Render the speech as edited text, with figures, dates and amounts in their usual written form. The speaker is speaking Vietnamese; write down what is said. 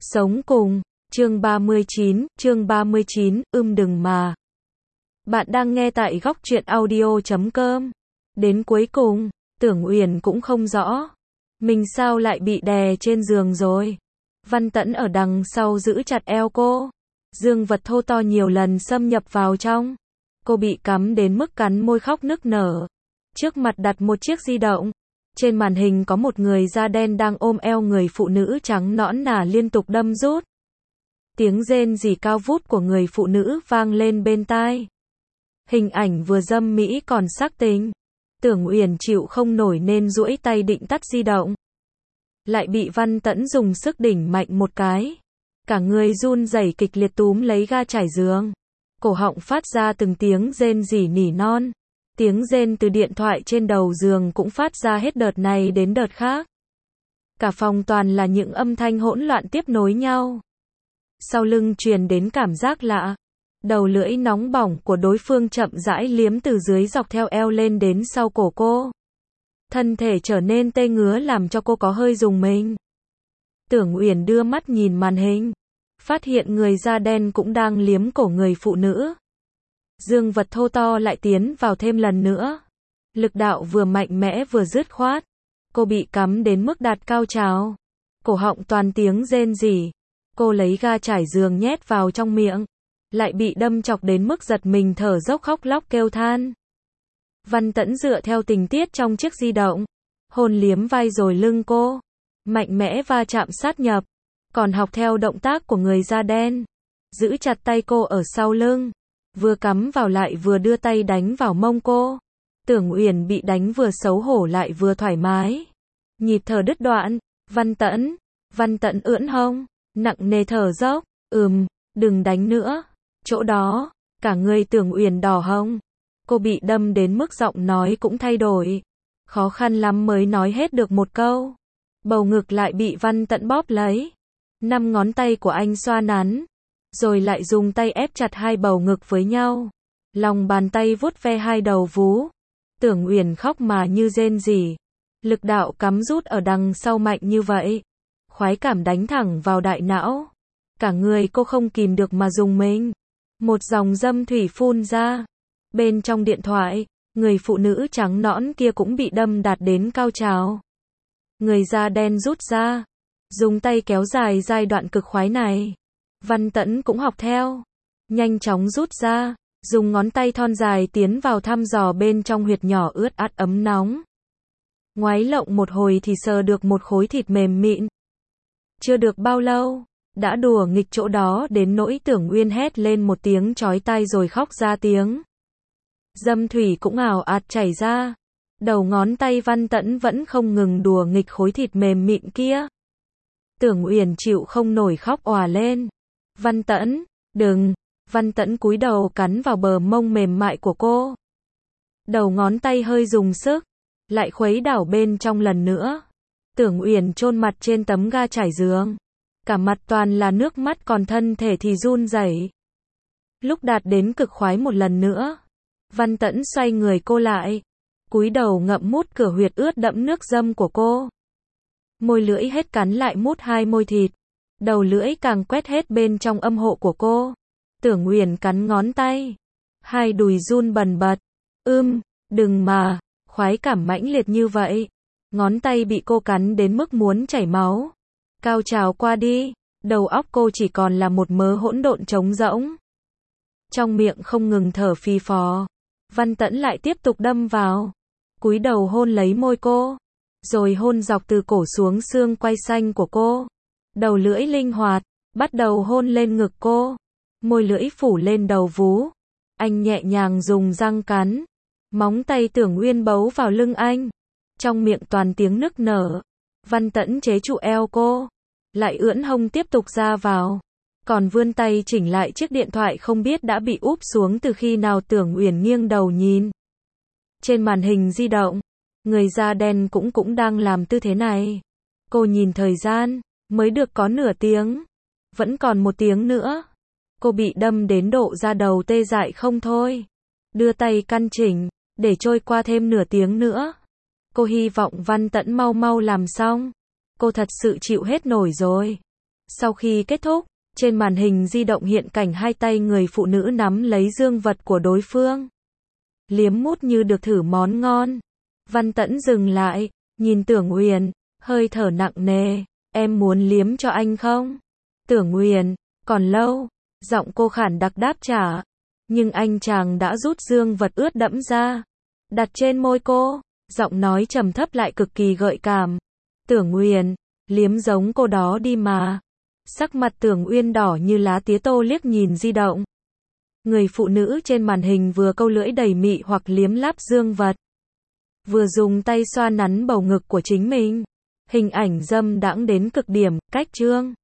Sống cùng, chương 39, đừng mà. Bạn đang nghe tại góc truyện audio.com. Đến cuối cùng, Tưởng Uyển cũng không rõ. Mình sao lại bị đè trên giường rồi. Văn Tẫn ở đằng sau giữ chặt eo cô. Dương vật thô to nhiều lần xâm nhập vào trong. Cô bị cắm đến mức cắn môi khóc nức nở. Trước mặt đặt một chiếc di động. Trên màn hình có một người da đen đang ôm eo người phụ nữ trắng nõn nà liên tục đâm rút. Tiếng rên rỉ cao vút của người phụ nữ vang lên bên tai. Hình ảnh vừa dâm mỹ còn sắc tình. Tưởng Uyển chịu không nổi nên duỗi tay định tắt di động. Lại bị Văn Tẫn dùng sức đỉnh mạnh một cái. Cả người run rẩy kịch liệt túm lấy ga trải giường. Cổ họng phát ra từng tiếng rên rỉ nỉ non. Tiếng rên từ điện thoại trên đầu giường cũng phát ra hết đợt này đến đợt khác. Cả phòng toàn là những âm thanh hỗn loạn tiếp nối nhau. Sau lưng truyền đến cảm giác lạ. Đầu lưỡi nóng bỏng của đối phương chậm rãi liếm từ dưới dọc theo eo lên đến sau cổ cô. Thân thể trở nên tê ngứa làm cho cô có hơi rùng mình. Tưởng Uyển đưa mắt nhìn màn hình. Phát hiện người da đen cũng đang liếm cổ người phụ nữ. Dương vật thô to lại tiến vào thêm lần nữa. Lực đạo vừa mạnh mẽ vừa dứt khoát. Cô bị cắm đến mức đạt cao trào. Cổ họng toàn tiếng rên rỉ. Cô lấy ga trải giường nhét vào trong miệng. Lại bị đâm chọc đến mức giật mình thở dốc khóc lóc kêu than. Văn Tẫn dựa theo tình tiết trong chiếc di động. Hôn liếm vai rồi lưng cô. Mạnh mẽ va chạm sát nhập. Còn học theo động tác của người da đen. Giữ chặt tay cô ở sau lưng. Vừa cắm vào lại vừa đưa tay đánh vào mông cô. Tưởng Uyển bị đánh vừa xấu hổ lại vừa thoải mái. Nhịp thở đứt đoạn. Văn Tẫn ưỡn hông. Nặng nề thở dốc. Đừng đánh nữa. Chỗ đó. Cả người Tưởng Uyển đỏ hồng. Cô bị đâm đến mức giọng nói cũng thay đổi. Khó khăn lắm mới nói hết được một câu. Bầu ngực lại bị Văn Tẫn bóp lấy. 5 ngón tay của anh xoa nắn. Rồi lại dùng tay ép chặt hai bầu ngực với nhau. Lòng bàn tay vuốt ve hai đầu vú. Tưởng Uyển khóc mà như rên rỉ. Lực đạo cắm rút ở đằng sau mạnh như vậy. Khoái cảm đánh thẳng vào đại não. Cả người cô không kìm được mà rùng mình. Một dòng dâm thủy phun ra. Bên trong điện thoại, người phụ nữ trắng nõn kia cũng bị đâm đạt đến cao trào. Người da đen rút ra. Dùng tay kéo dài giai đoạn cực khoái này. Văn Tẫn cũng học theo. Nhanh chóng rút ra. Dùng ngón tay thon dài tiến vào thăm dò bên trong huyệt nhỏ ướt át ấm nóng. Ngoáy lộng một hồi thì sờ được một khối thịt mềm mịn. Chưa được bao lâu, đã đùa nghịch chỗ đó đến nỗi Tưởng Uyên hét lên một tiếng chói tai rồi khóc ra tiếng. Dâm thủy cũng ào ạt chảy ra. Đầu ngón tay Văn Tẫn vẫn không ngừng đùa nghịch khối thịt mềm mịn kia. Tưởng Uyển chịu không nổi khóc òa lên. Văn Tẫn, đừng. Văn Tẫn cúi đầu cắn vào bờ mông mềm mại của cô. Đầu ngón tay hơi dùng sức. Lại khuấy đảo bên trong lần nữa. Tưởng Uyển chôn mặt trên tấm ga trải giường. Cả mặt toàn là nước mắt còn thân thể thì run rẩy. Lúc đạt đến cực khoái một lần nữa. Văn Tẫn xoay người cô lại. Cúi đầu ngậm mút cửa huyệt ướt đẫm nước dâm của cô. Môi lưỡi hết cắn lại mút hai môi thịt. Đầu lưỡi càng quét hết bên trong âm hộ của cô. Tưởng Uyển cắn ngón tay. Hai đùi run bần bật. Đừng mà. Khoái cảm mãnh liệt như vậy. Ngón tay bị cô cắn đến mức muốn chảy máu. Cao trào qua đi. Đầu óc cô chỉ còn là một mớ hỗn độn trống rỗng. Trong miệng không ngừng thở phì phò. Văn Tẫn lại tiếp tục đâm vào. Cúi đầu hôn lấy môi cô. Rồi hôn dọc từ cổ xuống xương quai xanh của cô. Đầu lưỡi linh hoạt. Bắt đầu hôn lên ngực cô. Môi lưỡi phủ lên đầu vú. Anh nhẹ nhàng dùng răng cắn. Móng tay Tưởng Uyên bấu vào lưng anh. Trong miệng toàn tiếng nức nở. Văn Tẫn chế trụ eo cô. Lại ưỡn hông tiếp tục ra vào. Còn vươn tay chỉnh lại chiếc điện thoại không biết đã bị úp xuống từ khi nào. Tưởng Uyển nghiêng đầu nhìn. Trên màn hình di động. Người da đen cũng đang làm tư thế này. Cô nhìn thời gian. Mới được có nửa tiếng. Vẫn còn 1 tiếng nữa. Cô bị đâm đến độ da đầu tê dại không thôi. Đưa tay căn chỉnh. Để trôi qua thêm nửa tiếng nữa. Cô hy vọng Văn Tẫn mau mau làm xong. Cô thật sự chịu hết nổi rồi. Sau khi kết thúc, trên màn hình di động hiện cảnh hai tay người phụ nữ nắm lấy dương vật của đối phương. Liếm mút như được thử món ngon. Văn Tẫn dừng lại, nhìn Tưởng Uyển, hơi thở nặng nề. Em muốn liếm cho anh không? Tưởng Uyển, còn lâu. Giọng cô khản đặc đáp trả. Nhưng anh chàng đã rút dương vật ướt đẫm ra. Đặt trên môi cô. Giọng nói trầm thấp lại cực kỳ gợi cảm. Tưởng Uyển, liếm giống cô đó đi mà. Sắc mặt Tưởng Uyên đỏ như lá tía tô liếc nhìn di động. Người phụ nữ trên màn hình vừa câu lưỡi đầy mị hoặc liếm láp dương vật, vừa dùng tay xoa nắn bầu ngực của chính mình. Hình ảnh dâm đãng đến cực điểm, cách chương.